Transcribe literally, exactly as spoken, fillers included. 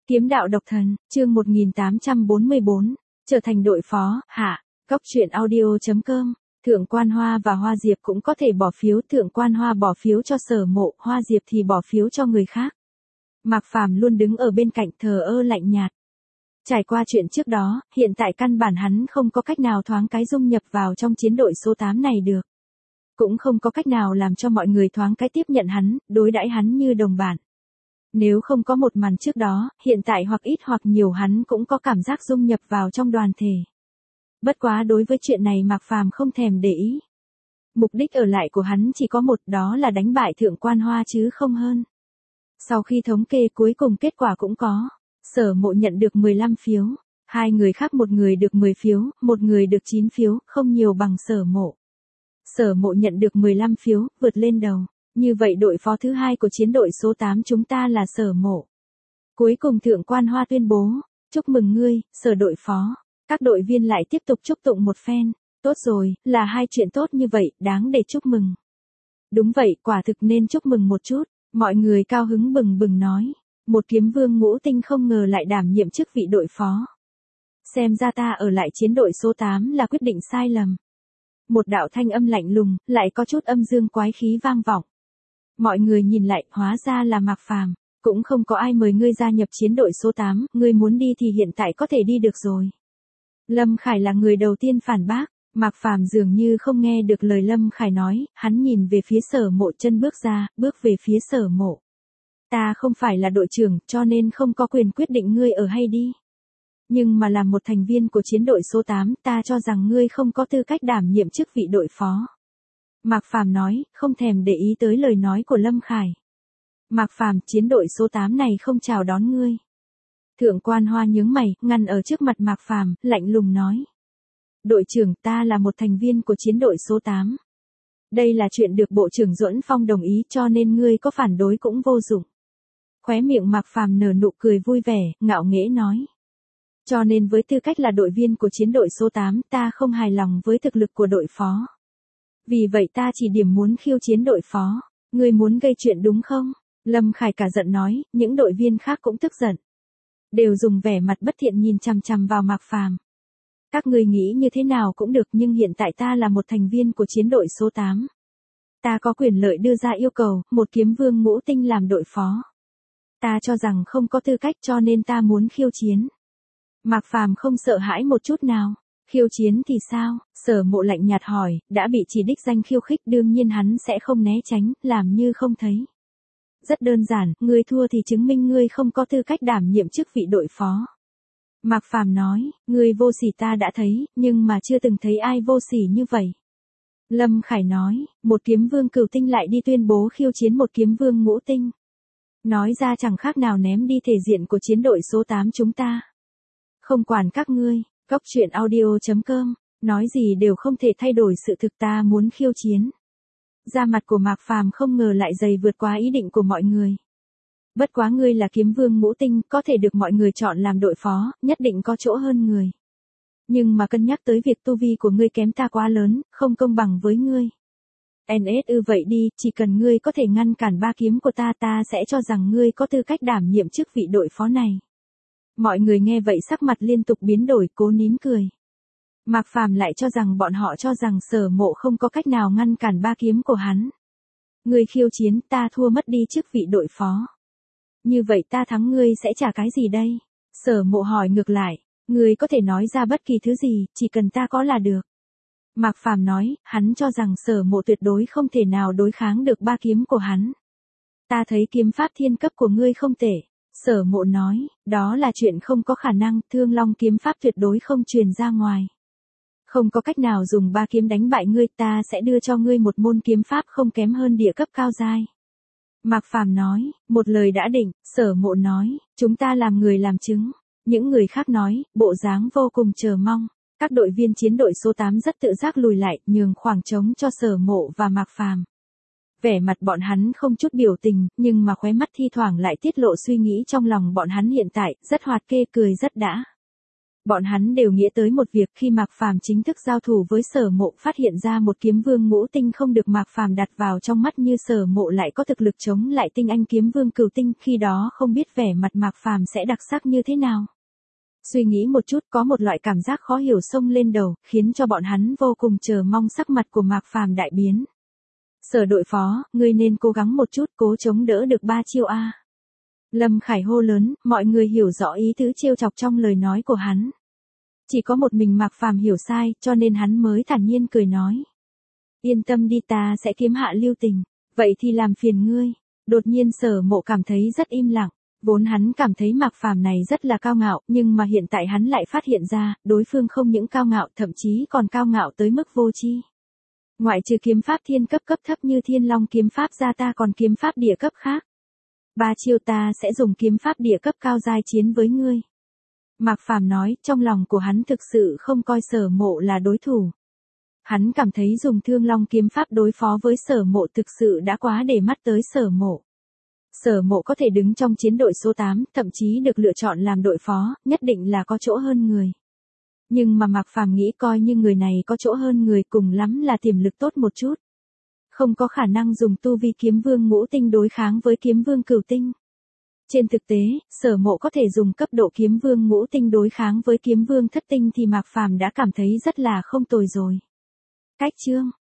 Kiếm đạo độc thần, chương một nghìn tám trăm bốn mươi bốn, trở thành đội phó, hạ, góc truyện audio.com, Thượng Quan Hoa và Hoa Diệp cũng có thể bỏ phiếu, Thượng Quan Hoa bỏ phiếu cho Sở Mộ, Hoa Diệp thì bỏ phiếu cho người khác. Mạc Phàm luôn đứng ở bên cạnh thờ ơ lạnh nhạt. Trải qua chuyện trước đó, hiện tại căn bản hắn không có cách nào thoáng cái dung nhập vào trong chiến đội số tám này được. Cũng không có cách nào làm cho mọi người thoáng cái tiếp nhận hắn, đối đãi hắn như đồng bạn. Nếu không có một màn trước đó, hiện tại hoặc ít hoặc nhiều hắn cũng có cảm giác dung nhập vào trong đoàn thể. Bất quá đối với chuyện này Mạc Phàm không thèm để ý. Mục đích ở lại của hắn chỉ có một, đó là đánh bại Thượng Quan Hoa chứ không hơn. Sau khi thống kê cuối cùng kết quả cũng có. Sở Mộ nhận được mười lăm phiếu, hai người khác một người được mười phiếu, một người được chín phiếu, không nhiều bằng Sở Mộ. Sở Mộ nhận được mười lăm phiếu, vượt lên đầu. Như vậy đội phó thứ hai của chiến đội số tám chúng ta là Sở Mộ. Cuối cùng Thượng Quan Hoa tuyên bố, chúc mừng ngươi, Sở đội phó. Các đội viên lại tiếp tục chúc tụng một phen. Tốt rồi, là hai chuyện tốt như vậy, đáng để chúc mừng. Đúng vậy, quả thực nên chúc mừng một chút. Mọi người cao hứng bừng bừng nói. Một kiếm vương ngũ tinh không ngờ lại đảm nhiệm chức vị đội phó. Xem ra ta ở lại chiến đội số tám là quyết định sai lầm. Một đạo thanh âm lạnh lùng, lại có chút âm dương quái khí vang vọng. Mọi người nhìn lại, hóa ra là Mạc Phàm. Cũng không có ai mời ngươi gia nhập chiến đội số tám, ngươi muốn đi thì hiện tại có thể đi được rồi. Lâm Khải là người đầu tiên phản bác. Mạc Phàm dường như không nghe được lời Lâm Khải nói, hắn nhìn về phía Sở Mộ, chân bước ra, bước về phía Sở Mộ. Ta không phải là đội trưởng, cho nên không có quyền quyết định ngươi ở hay đi. Nhưng mà là một thành viên của chiến đội số tám, ta cho rằng ngươi không có tư cách đảm nhiệm chức vị đội phó. Mạc Phàm nói, không thèm để ý tới lời nói của Lâm Khải. Mạc Phàm, chiến đội số tám này không chào đón ngươi. Thượng Quan Hoa nhướng mày, ngăn ở trước mặt Mạc Phàm, lạnh lùng nói. Đội trưởng, ta là một thành viên của chiến đội số tám. Đây là chuyện được Bộ trưởng Duẫn Phong đồng ý, cho nên ngươi có phản đối cũng vô dụng. Khóe miệng Mạc Phàm nở nụ cười vui vẻ, ngạo nghễ nói. Cho nên với tư cách là đội viên của chiến đội số tám, ta không hài lòng với thực lực của đội phó. Vì vậy ta chỉ điểm muốn khiêu chiến đội phó. Ngươi muốn gây chuyện đúng không? Lâm Khải cả giận nói, những đội viên khác cũng tức giận. Đều dùng vẻ mặt bất thiện nhìn chằm chằm vào Mạc Phàm. Các ngươi nghĩ như thế nào cũng được, nhưng hiện tại ta là một thành viên của chiến đội số tám. Ta có quyền lợi đưa ra yêu cầu, một kiếm vương ngũ tinh làm đội phó. Ta cho rằng không có tư cách, cho nên ta muốn khiêu chiến. Mạc Phàm không sợ hãi một chút nào. Khiêu chiến thì sao? Sở Mộ lạnh nhạt hỏi, đã bị chỉ đích danh khiêu khích đương nhiên hắn sẽ không né tránh, làm như không thấy. Rất đơn giản, ngươi thua thì chứng minh ngươi không có tư cách đảm nhiệm chức vị đội phó. Mạc Phàm nói, ngươi vô sỉ ta đã thấy, nhưng mà chưa từng thấy ai vô sỉ như vậy. Lâm Khải nói, một kiếm vương cửu tinh lại đi tuyên bố khiêu chiến một kiếm vương ngũ tinh. Nói ra chẳng khác nào ném đi thể diện của chiến đội số tám chúng ta. Không quản các ngươi, góc truyện audio.com, nói gì đều không thể thay đổi sự thực, ta muốn khiêu chiến. Da mặt của Mạc Phàm không ngờ lại dày vượt quá ý định của mọi người. Bất quá ngươi là kiếm vương ngũ tinh, có thể được mọi người chọn làm đội phó, nhất định có chỗ hơn người. Nhưng mà cân nhắc tới việc tu vi của ngươi kém ta quá lớn, không công bằng với ngươi. en ét u vậy đi, chỉ cần ngươi có thể ngăn cản ba kiếm của ta, ta sẽ cho rằng ngươi có tư cách đảm nhiệm chức vị đội phó này. Mọi người nghe vậy sắc mặt liên tục biến đổi, cố nín cười. Mạc Phàm lại cho rằng bọn họ cho rằng Sở Mộ không có cách nào ngăn cản ba kiếm của hắn. Ngươi khiêu chiến, ta thua mất đi chức vị đội phó. Như vậy ta thắng ngươi sẽ trả cái gì đây? Sở Mộ hỏi ngược lại, ngươi có thể nói ra bất kỳ thứ gì, chỉ cần ta có là được. Mạc Phàm nói, hắn cho rằng Sở Mộ tuyệt đối không thể nào đối kháng được ba kiếm của hắn. Ta thấy kiếm pháp thiên cấp của ngươi không tệ. Sở Mộ nói, đó là chuyện không có khả năng, Thương Long kiếm pháp tuyệt đối không truyền ra ngoài. Không có cách nào dùng ba kiếm đánh bại ngươi, ta sẽ đưa cho ngươi một môn kiếm pháp không kém hơn địa cấp cao giai. Mạc Phàm nói, một lời đã định. Sở Mộ nói, chúng ta làm người làm chứng. Những người khác nói, bộ dáng vô cùng chờ mong. Các đội viên chiến đội số tám rất tự giác lùi lại, nhường khoảng trống cho Sở Mộ và Mạc Phàm. Vẻ mặt bọn hắn không chút biểu tình, nhưng mà khóe mắt thi thoảng lại tiết lộ suy nghĩ trong lòng bọn hắn hiện tại, rất hoạt kê, cười rất đã. Bọn hắn đều nghĩ tới một việc, khi Mạc Phàm chính thức giao thủ với Sở Mộ, phát hiện ra một kiếm vương ngũ tinh không được Mạc Phàm đặt vào trong mắt, như Sở Mộ lại có thực lực chống lại tinh anh kiếm vương cửu tinh, khi đó không biết vẻ mặt Mạc Phàm sẽ đặc sắc như thế nào. Suy nghĩ một chút, có một loại cảm giác khó hiểu xông lên đầu, khiến cho bọn hắn vô cùng chờ mong sắc mặt của Mạc Phàm đại biến. Sở đội phó, ngươi nên cố gắng một chút, cố chống đỡ được ba chiêu a. Lâm Khải hô lớn, mọi người hiểu rõ ý tứ trêu chọc trong lời nói của hắn. Chỉ có một mình Mạc Phàm hiểu sai, cho nên hắn mới thản nhiên cười nói. Yên tâm đi, ta sẽ kiếm hạ lưu tình, vậy thì làm phiền ngươi. Đột nhiên Sở Mộ cảm thấy rất im lặng, vốn hắn cảm thấy Mạc Phàm này rất là cao ngạo, nhưng mà hiện tại hắn lại phát hiện ra, đối phương không những cao ngạo, thậm chí còn cao ngạo tới mức vô tri. Ngoại trừ kiếm pháp thiên cấp cấp thấp như Thiên Long kiếm pháp ra, ta còn kiếm pháp địa cấp khác. Ba chiêu ta sẽ dùng kiếm pháp địa cấp cao giai chiến với ngươi. Mạc Phàm nói, trong lòng của hắn thực sự không coi Sở Mộ là đối thủ. Hắn cảm thấy dùng Thương Long kiếm pháp đối phó với Sở Mộ thực sự đã quá để mắt tới Sở Mộ. Sở Mộ có thể đứng trong chiến đội số tám, thậm chí được lựa chọn làm đội phó, nhất định là có chỗ hơn người. Nhưng mà Mạc Phàm nghĩ coi như người này có chỗ hơn người, cùng lắm là tiềm lực tốt một chút. Không có khả năng dùng tu vi kiếm vương ngũ tinh đối kháng với kiếm vương cửu tinh. Trên thực tế, Sở Mộ có thể dùng cấp độ kiếm vương ngũ tinh đối kháng với kiếm vương thất tinh thì Mạc Phàm đã cảm thấy rất là không tồi rồi. Cách chương